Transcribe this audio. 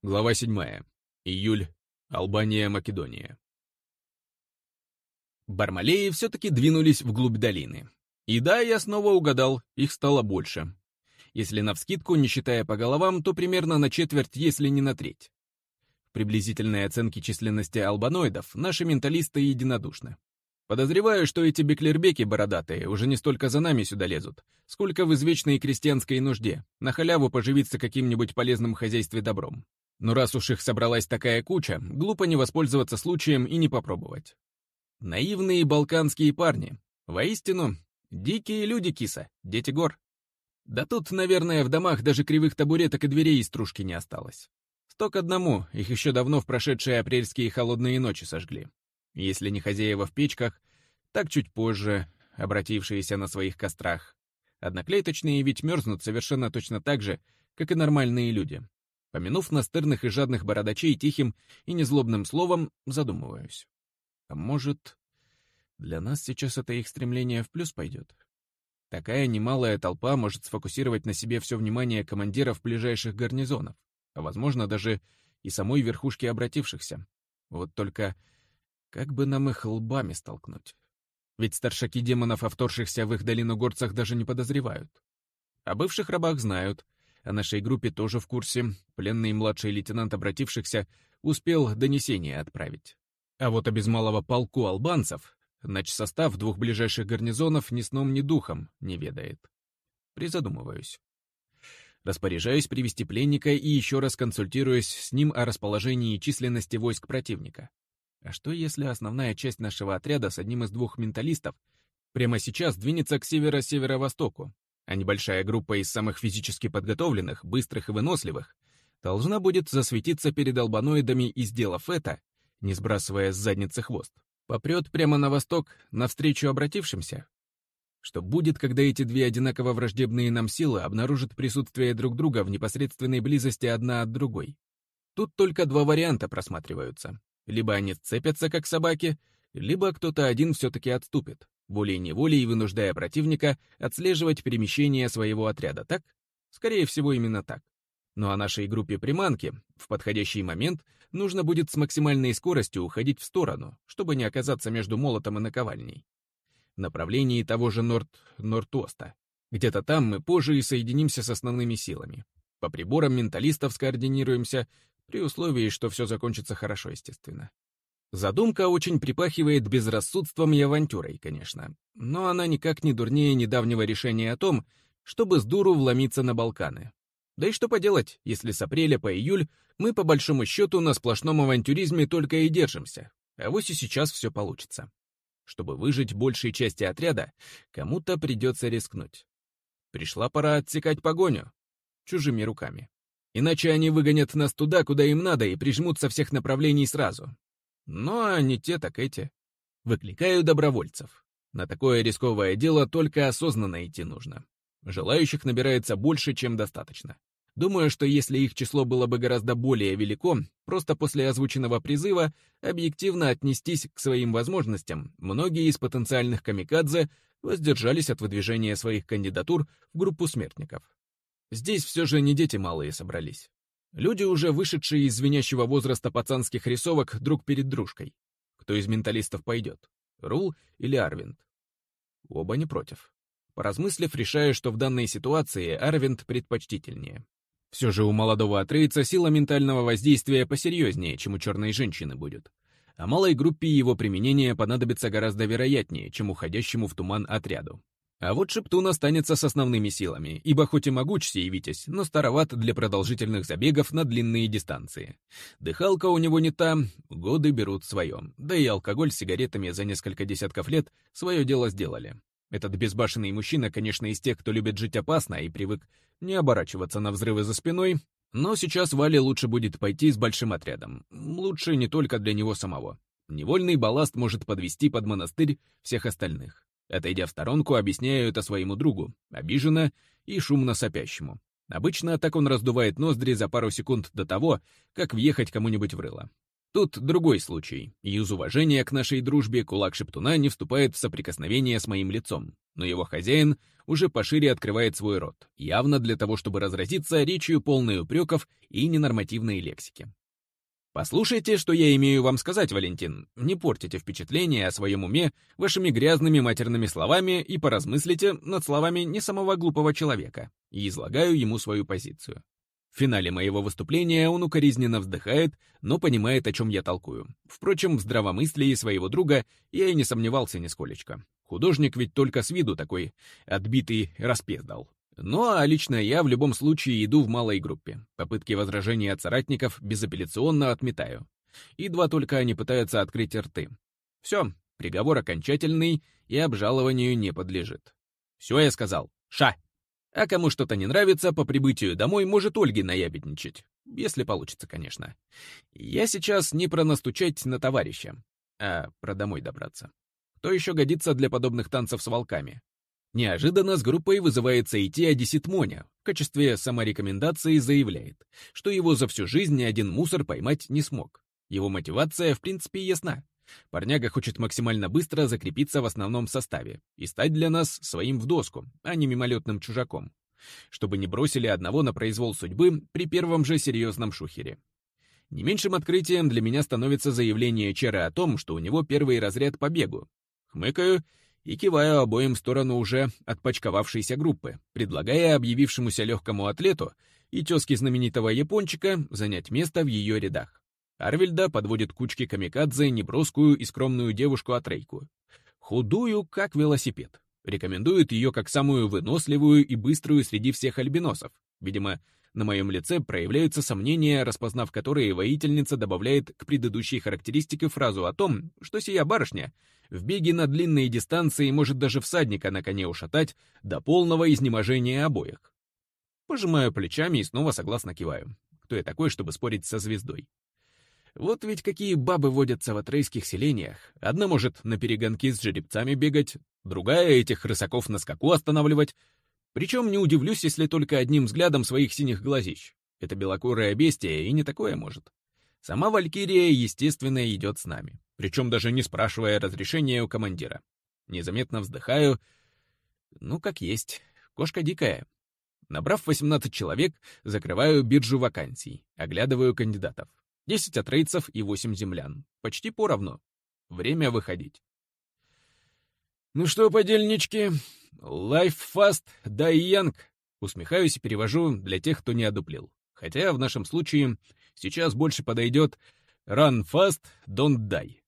Глава 7. Июль. Албания, Македония. Бармалеи все-таки двинулись вглубь долины. И да, я снова угадал, их стало больше. Если навскидку, не считая по головам, то примерно на четверть, если не на треть. В приблизительной оценке численности албаноидов наши менталисты единодушны. Подозреваю, что эти беклербеки бородатые уже не столько за нами сюда лезут, сколько в извечной крестьянской нужде, на халяву поживиться каким-нибудь полезным в хозяйстве добром. Но раз уж их собралась такая куча, глупо не воспользоваться случаем и не попробовать. Наивные балканские парни. Воистину, дикие люди, киса, дети гор. Да тут, наверное, в домах даже кривых табуреток и дверей из стружки не осталось. 100 к 1, их еще давно в прошедшие апрельские холодные ночи сожгли. Если не хозяева в печках, так чуть позже, обратившиеся на своих кострах. Одноклеточные ведь мерзнут совершенно точно так же, как и нормальные люди. Помянув настырных и жадных бородачей тихим и незлобным словом, задумываюсь. А может, для нас сейчас это их стремление в плюс пойдет? Такая немалая толпа может сфокусировать на себе все внимание командиров ближайших гарнизонов, а возможно даже и самой верхушки обратившихся. Вот только как бы нам их лбами столкнуть? Ведь старшаки демонов, о вторгшихся в их долину горцах, даже не подозревают. О бывших рабах знают, о нашей группе тоже в курсе. Пленный младший лейтенант обратившихся успел донесение отправить. А вот о без малого полку албанцев начсостав 2 ближайших гарнизонов ни сном, ни духом не ведает. Призадумываюсь. Распоряжаюсь привести пленника и еще раз консультируюсь с ним о расположении и численности войск противника. А что, если основная часть нашего отряда с одним из 2 менталистов прямо сейчас двинется к северо-северо-востоку, а небольшая группа из самых физически подготовленных, быстрых и выносливых должна будет засветиться перед албаноидами и, сделав это, не сбрасывая с задницы хвост, попрет прямо на восток, навстречу обратившимся? Что будет, когда эти 2 одинаково враждебные нам силы обнаружат присутствие друг друга в непосредственной близости одна от другой? Тут только 2 варианта просматриваются. Либо они сцепятся, как собаки, либо кто-то один все-таки отступит, волей-неволей вынуждая противника отслеживать перемещение своего отряда, так? Скорее всего, именно так. Ну а нашей группе приманки в подходящий момент нужно будет с максимальной скоростью уходить в сторону, чтобы не оказаться между молотом и наковальней. В направлении того же Норд-Оста. Где-то там мы позже и соединимся с основными силами. По приборам менталистов скоординируемся, при условии, что все закончится хорошо, естественно. Задумка очень припахивает безрассудством и авантюрой, конечно, но она никак не дурнее недавнего решения о том, чтобы с дуру вломиться на Балканы. Да и что поделать, если с апреля по июль мы по большому счету на сплошном авантюризме только и держимся, а вось и сейчас все получится. Чтобы выжить большей части отряда, кому-то придется рискнуть. Пришла пора отсекать погоню чужими руками. Иначе они выгонят нас туда, куда им надо, и прижмут со всех направлений сразу. Ну, а не те, так эти. Выкликаю добровольцев. На такое рисковое дело только осознанно идти нужно. Желающих набирается больше, чем достаточно. Думаю, что если их число было бы гораздо более велико, просто после озвученного призыва объективно отнестись к своим возможностям, многие из потенциальных камикадзе воздержались от выдвижения своих кандидатур в группу смертников. Здесь все же не дети малые собрались. Люди, уже вышедшие из звенящего возраста пацанских рисовок друг перед дружкой. Кто из менталистов пойдет? Рул или Арвинд? Оба не против. Поразмыслив, решаю, что в данной ситуации Арвинд предпочтительнее. Все же у молодого атрейца сила ментального воздействия посерьезнее, чем у черной женщины будет. А малой группе его применение понадобится гораздо вероятнее, чем уходящему в туман отряду. А вот Шептун останется с основными силами, ибо хоть и могуч сей Витязь, но староват для продолжительных забегов на длинные дистанции. Дыхалка у него не та, годы берут свое, да и алкоголь с сигаретами за несколько десятков лет свое дело сделали. Этот безбашенный мужчина, конечно, из тех, кто любит жить опасно и привык не оборачиваться на взрывы за спиной, но сейчас Вале лучше будет пойти с большим отрядом. Лучше не только для него самого. Невольный балласт может подвести под монастырь всех остальных. Отойдя в сторонку, объясняю это своему другу, обиженно и шумно сопящему. Обычно так он раздувает ноздри за пару секунд до того, как въехать кому-нибудь в рыло. Тут другой случай, и из уважения к нашей дружбе кулак шептуна не вступает в соприкосновение с моим лицом, но его хозяин уже пошире открывает свой рот, явно для того, чтобы разразиться речью полной упреков и ненормативной лексики. «Послушайте, что я имею вам сказать, Валентин. Не портите впечатление о своем уме вашими грязными матерными словами и поразмыслите над словами не самого глупого человека». И излагаю ему свою позицию. В финале моего выступления он укоризненно вздыхает, но понимает, о чем я толкую. Впрочем, в здравомыслии своего друга я и не сомневался нисколечко. Художник ведь только с виду такой отбитый распездал. Ну а лично я в любом случае иду в малой группе. Попытки возражения от соратников безапелляционно отметаю. Едва только они пытаются открыть рты. Все, приговор окончательный и обжалованию не подлежит. Все я сказал. Ша! А кому что-то не нравится, по прибытию домой может Ольге наябедничать. Если получится, конечно. Я сейчас не про настучать на товарища, а про домой добраться. Кто еще годится для подобных танцев с волками? Неожиданно с группой вызывается идти одессит Моня. В качестве саморекомендации заявляет, что его за всю жизнь ни один мусор поймать не смог. Его мотивация, в принципе, ясна. Парняга хочет максимально быстро закрепиться в основном составе и стать для нас своим в доску, а не мимолетным чужаком. Чтобы не бросили одного на произвол судьбы при первом же серьезном шухере. Не меньшим открытием для меня становится заявление Чера о том, что у него первый разряд по бегу. Хмыкаю и киваю обоим в сторону уже отпочковавшейся группы, предлагая объявившемуся легкому атлету и тезке знаменитого япончика занять место в ее рядах. Арвельда подводит к кучке камикадзе неброскую и скромную девушку Атрейку. Худую, как велосипед. Рекомендует ее как самую выносливую и быструю среди всех альбиносов. Видимо, на моем лице проявляются сомнения, распознав которые воительница добавляет к предыдущей характеристике фразу о том, что сия барышня в беге на длинные дистанции может даже всадника на коне ушатать до полного изнеможения обоих. Пожимаю плечами и снова согласно киваю. Кто я такой, чтобы спорить со звездой? Вот ведь какие бабы водятся в атрейских селениях. Одна может на перегонки с жеребцами бегать, другая этих рысаков на скаку останавливать. Причем не удивлюсь, если только одним взглядом своих синих глазищ. Это белокурое бестие и не такое может. Сама Валькирия, естественно, идет с нами. Причем даже не спрашивая разрешения у командира. Незаметно вздыхаю. Ну, как есть. Кошка дикая. Набрав 18 человек, закрываю биржу вакансий. Оглядываю кандидатов. 10 атрейцев и 8 землян. Почти поровну. Время выходить. Ну что, подельнички, life fast, die young. Усмехаюсь и перевожу для тех, кто не одуплил. Хотя в нашем случае сейчас больше подойдет run fast, don't die.